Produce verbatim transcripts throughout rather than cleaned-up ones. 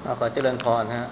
อาขอเจริญพรฮะ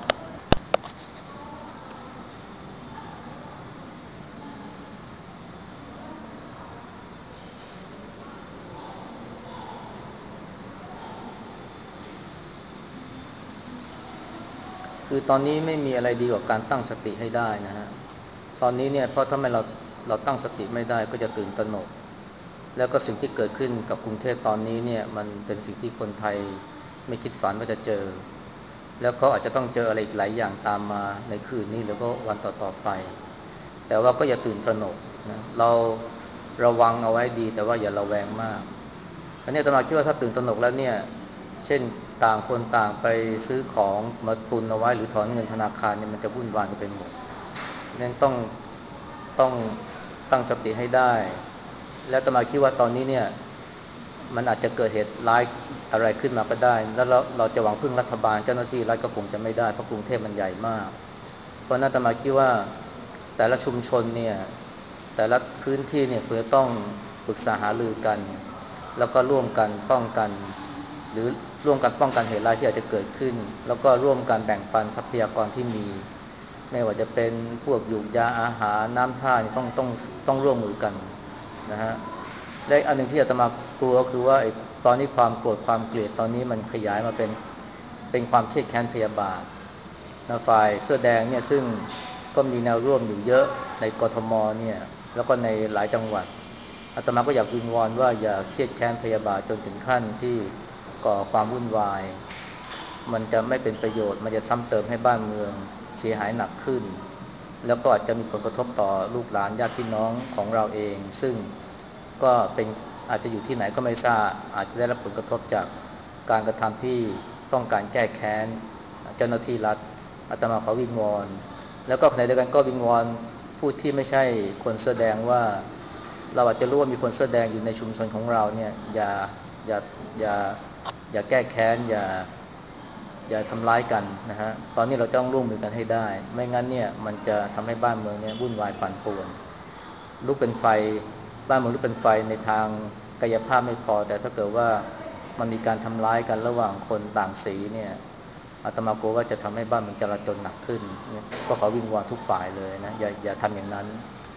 คือตอนนี้ไม่มีอะไรดีกว่าการตั้งสติให้ได้นะฮะตอนนี้เนี่ยเพราะถ้าไม่เราเราตั้งสติไม่ได้ก็จะตื่นตระหนกแล้วก็สิ่งที่เกิดขึ้นกับกรุงเทพตอนนี้เนี่ยมันเป็นสิ่งที่คนไทยไม่คิดฝันว่าจะเจอแล้วเขาอาจจะต้องเจออะไรอีกหลายอย่างตามมาในคืนนี้หรือก็วันต่อๆไปแต่ว่าก็อย่าตื่นตระหนกนะเราระวังเอาไว้ดีแต่ว่าอย่าระแวงมาก อันนี้อาตมาคิดว่าถ้าตื่นตระหนกแล้วเนี่ยเช่นต่างคนต่างไปซื้อของมาตุนเอาไว้หรือถอนเงินธนาคารเนี่ยมันจะวุ่นวายกันไปหมดยังต้องต้องตั้งสติให้ได้แล้วอาตมาคิดว่าตอนนี้เนี่ยมันอาจจะเกิดเหตุร้ายอะไรขึ้นมาก็ได้แล้วเราเราจะหวังพึ่งรัฐบาลเจ้าหน้าที่รัฐก็คงจะไม่ได้เพราะกรุงเทพมันใหญ่มากเพราะนั้นอาตมาคิดว่าแต่ละชุมชนเนี่ยแต่ละพื้นที่เนี่ยควรจะต้องปรึกษาหารือกันแล้วก็ร่วมกันป้องกันหรือร่วมกันป้องกันเหตุร้ายที่อาจจะเกิดขึ้นแล้วก็ร่วมกันแบ่งปันทรัพยากรที่มีไม่ว่าจะเป็นพวกยูกยาอาหารน้ำท่าต้องต้องต้องร่วมมือกันนะฮะและอันหนึ่งที่อาตมากลัวคือว่าไอ้ตอนนี้ความโกรธความเกลียดตอนนี้มันขยายมาเป็นเป็นความเครียดแค้นพยาบาทนะฝ่ายเสื้อแดงเนี่ยซึ่งก็มีแนวร่วมอยู่เยอะในกทมเนี่ยแล้วก็ในหลายจังหวัดอาตมาก็อยากวิงวอนว่าอย่าเครียดแค้นพยาบาทจนถึงขั้นที่ก่อความวุ่นวายมันจะไม่เป็นประโยชน์มันจะซ้ำเติมให้บ้านเมืองเสียหายหนักขึ้นแล้วก็อาจจะมีผลกระทบต่อลูกหลานญาติพี่น้องของเราเองซึ่งก็เป็นอาจจะอยู่ที่ไหนก็ไม่ทราบอาจจะได้รับผลกระทบจากการกระทำที่ต้องการแก้แค้นเจ้าหน้าที่รัฐอาตมาขอวิงวอนแล้วก็ขณะเดียวกันก็วิงวอนผู้ที่ไม่ใช่คนแสอแดงว่าเราอาจจะรู้ว่ามีคนแสอแดงอยู่ในชุมชนของเราเนี่ยอย่าอย่าอย่าอย่าแก้แค้นอย่าอย่าทำร้ายกันนะฮะตอนนี้เราต้องร่วมมือกันให้ได้ไม่งั้นเนี่ยมันจะทำให้บ้านเมืองเนี่ยวุ่นวายปั่นป่วนลุกเป็นไฟบ้านเมืองลุกเป็นไฟในทางกายภาพไม่พอแต่ถ้าเกิดว่ามันมีการทำร้ายกันระหว่างคนต่างสีเนี่ยอาตมากลัวว่าจะทำให้บ้านเมืองจลาจลหนักขึ้นก็ขอวิงวอนทุกฝ่ายเลยนะอย่าอย่าทำอย่างนั้น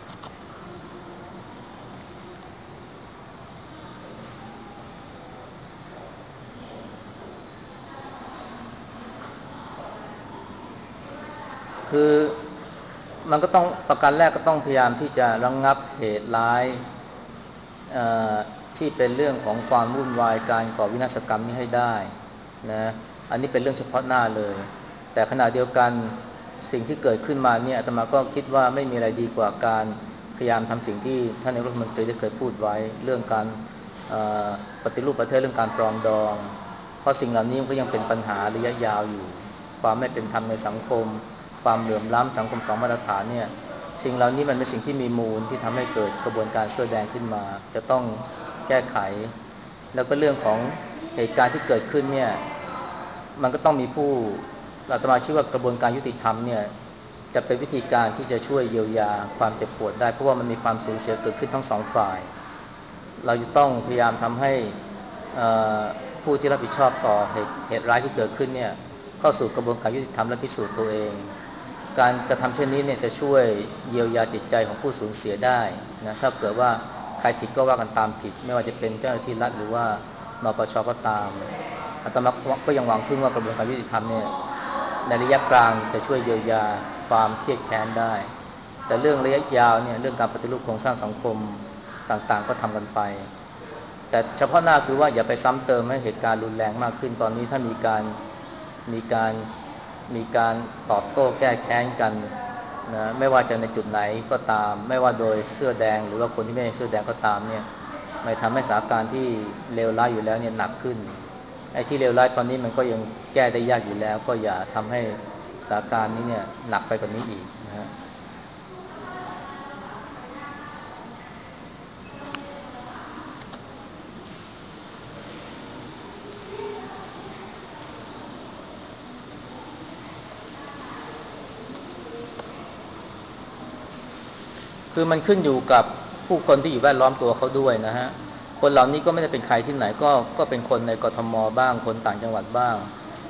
คือมันก็ต้องประการแรกก็ต้องพยายามที่จะระงงับเหตุร้ายที่เป็นเรื่องของความวุ่นวายการก่อวินาศกรรมนี้ให้ได้นะอันนี้เป็นเรื่องเฉพาะหน้าเลยแต่ขณะเดียวกันสิ่งที่เกิดขึ้นมาเนี่ยอาตมาก็คิดว่าไม่มีอะไรดีกว่าการพยายามทำสิ่งที่ท่านนายกรัฐมนตรีได้เคยพูดไว้เรื่องการปฏิรูปประเทศเรื่องการปรองดองเพราะสิ่งเหล่านี้มันก็ยังเป็นปัญหาระยะยาวอยู่ความไม่เป็นธรรมในสังคมความเหลื่อมล้ำสังคมสองมาตรฐานเนี่ยสิ่งเหล่านี้มันเป็นสิ่งที่มีมูลที่ทำให้เกิดกระบวนการเสื้อแดงขึ้นมาจะต้องแก้ไขแล้วก็เรื่องของเหตุการณ์ที่เกิดขึ้นเนี่ยมันก็ต้องมีผู้อาตมาคิดว่ากระบวนการยุติธรรมเนี่ยจะเป็นวิธีการที่จะช่วยเยียวยาความเจ็บปวดได้เพราะว่ามันมีความสูญเสียเกิดขึ้นทั้งสองฝ่ายเราจะต้องพยายามทำให้ผู้ที่รับผิดชอบต่อเหตุเหตุร้ายที่เกิดขึ้นเนี่ยเข้าสู่กระบวนการยุติธรรมและพิสูจน์ตัวเองการกระทำเช่นนี้เนี่ยจะช่วยเยียวยาจิตใจของผู้สูญเสียได้นะถ้าเกิดว่าใครผิดก็ว่ากันตามผิดไม่ว่าจะเป็นเจ้าหน้าที่รัฐหรือว่านปชก็ตามอาตมาก็ยังหวังพึ่งว่ากระบวนการยุติธรรมเนี่ยในระยะกลางจะช่วยเยียวยาความเครียดแค้นได้แต่เรื่องระยะยาวเนี่ยเรื่องการปฏิรูปโครงสร้างสังคมต่างๆก็ทำกันไปแต่เฉพาะหน้าคือว่าอย่าไปซ้ำเติมให้เหตุการณ์รุนแรงมากขึ้นตอนนี้ถ้ามีการมีการมีการตอบโต้แก้แค้นกันนะไม่ว่าจะในจุดไหนก็ตามไม่ว่าโดยเสื้อแดงหรือว่าคนที่ไม่ใช่เสื้อแดงก็ตามเนี่ยไม่ทำให้สถานการณ์ที่เลวร้ายอยู่แล้วเนี่ยหนักขึ้นไอ้ที่เลวร้ายตอนนี้มันก็ยังแก้ได้ยากอยู่แล้วก็อย่าทำให้สถานการณ์นี้เนี่ยหนักไปกว่านี้อีกนะฮะ คือมันขึ้นอยู่กับผู้คนที่อยู่แวดล้อมตัวเขาด้วยนะฮะคนเหล่านี้ก็ไม่ได้เป็นใครที่ไหนก็ก็เป็นคนในกทมบ้างคนต่างจังหวัดบ้างค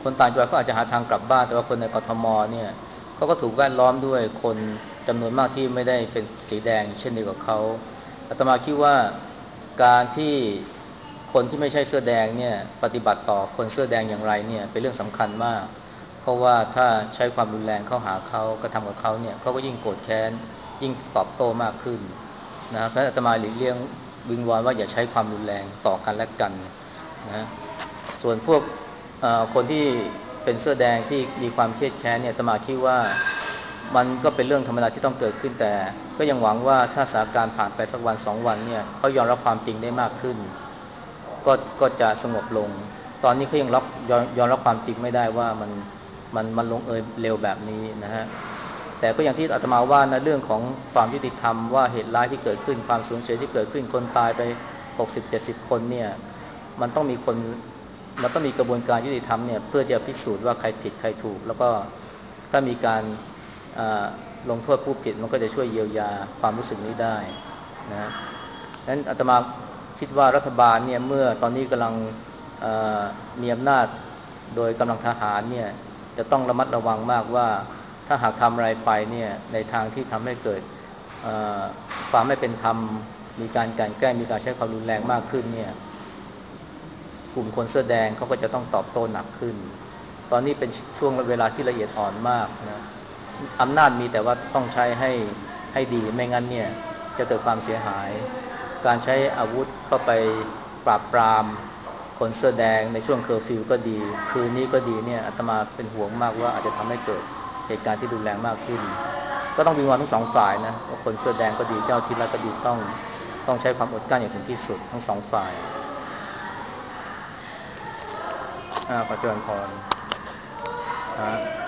คนต่างจังหวัดเขาอาจจะหาทางกลับบ้านแต่ว่าคนในกทมเนี่ยเขาก็ถูกแวดล้อมด้วยคนจำนวนมากที่ไม่ได้เป็นสีแดงเช่นเดียวกับเขาอาตมาคิดว่าการที่คนที่ไม่ใช่เสื้อแดงเนี่ยปฏิบัติต่อคนเสื้อแดงอย่างไรเนี่ยเป็นเรื่องสำคัญมากเพราะว่าถ้าใช้ความรุนแรงเข้าหาเขากระทำกับเขาเนี่ยเขาก็ยิ่งโกรธแค้นยิ่งตอบโต้มากขึ้นนะเพราะอาตมาหลีกเลี่ยงวิงวอนว่าอย่าใช้ความรุนแรงต่อกันและกันนะส่วนพวกคนที่เป็นเสื้อแดงที่มีความเครียดแค้นเนี่ยอาตมาคิดว่ามันก็เป็นเรื่องธรรมดาที่ต้องเกิดขึ้นแต่ก็ยังหวังว่าถ้าสถานการณ์ผ่านไปสักวันสองวันเนี่ยเขายอมรับความจริงได้มากขึ้นก็ก็จะสงบลงตอนนี้เขายังรับยอมยอมรับความจริงไม่ได้ว่ามันมันมันลงเอยเร็วแบบนี้นะฮะแต่ก็อย่างที่อาตมาว่านะเรื่องของความยุติธรรมว่าเหตุร้ายที่เกิดขึ้นความสูญเสียที่เกิดขึ้นคนตายไป หกสิบเจ็ดสิบ คนเนี่ยมันต้องมีคนมันต้องมีกระบวนการยุติธรรมเนี่ยเพื่อจะพิสูจน์ว่าใครผิดใครถูกแล้วก็ถ้ามีการลงโทษผู้ผิดมันก็จะช่วยเยียวยาความรู้สึกนี้ได้นะนั้นอาตมาคิดว่ารัฐบาลเนี่ยเมื่อตอนนี้กำลังมีอำนาจโดยกำลังทหารเนี่ยจะต้องระมัดระวังมากว่าถ้าหากทำอะไรไปเนี่ยในทางที่ทำให้เกิดความไม่เป็นธรรมมีการกลั่นแกล้งมีการใช้ความรุนแรงมากขึ้นเนี่ยกลุ่มคนเสื้อแดงเขาก็จะต้องตอบโต้หนักขึ้นตอนนี้เป็นช่วงเวลาที่ละเอียดอ่อนมากนะอำนาจมีแต่ว่าต้องใช้ให้ให้ดีไม่งั้นเนี่ยจะเกิดความเสียหายการใช้อาวุธเข้าไปปราบปรามคนเสื้อแดงในช่วงเคอร์ฟิวก็ดีคืนนี้ก็ดีเนี่ยอาตมาเป็นห่วงมากว่าอาจจะทำให้เกิดเหตุการณ์ที่รุนแรงมากขึ้นก็ต้องวิงวอนทั้งสองฝ่ายนะว่าคนเสื้อแดงก็ดีเจ้าที่รัฐก็ดีต้องต้องใช้ความอดกลั้นอย่างถึงที่สุดทั้งสองฝ่ายอ่าขอเจริญพรอ่า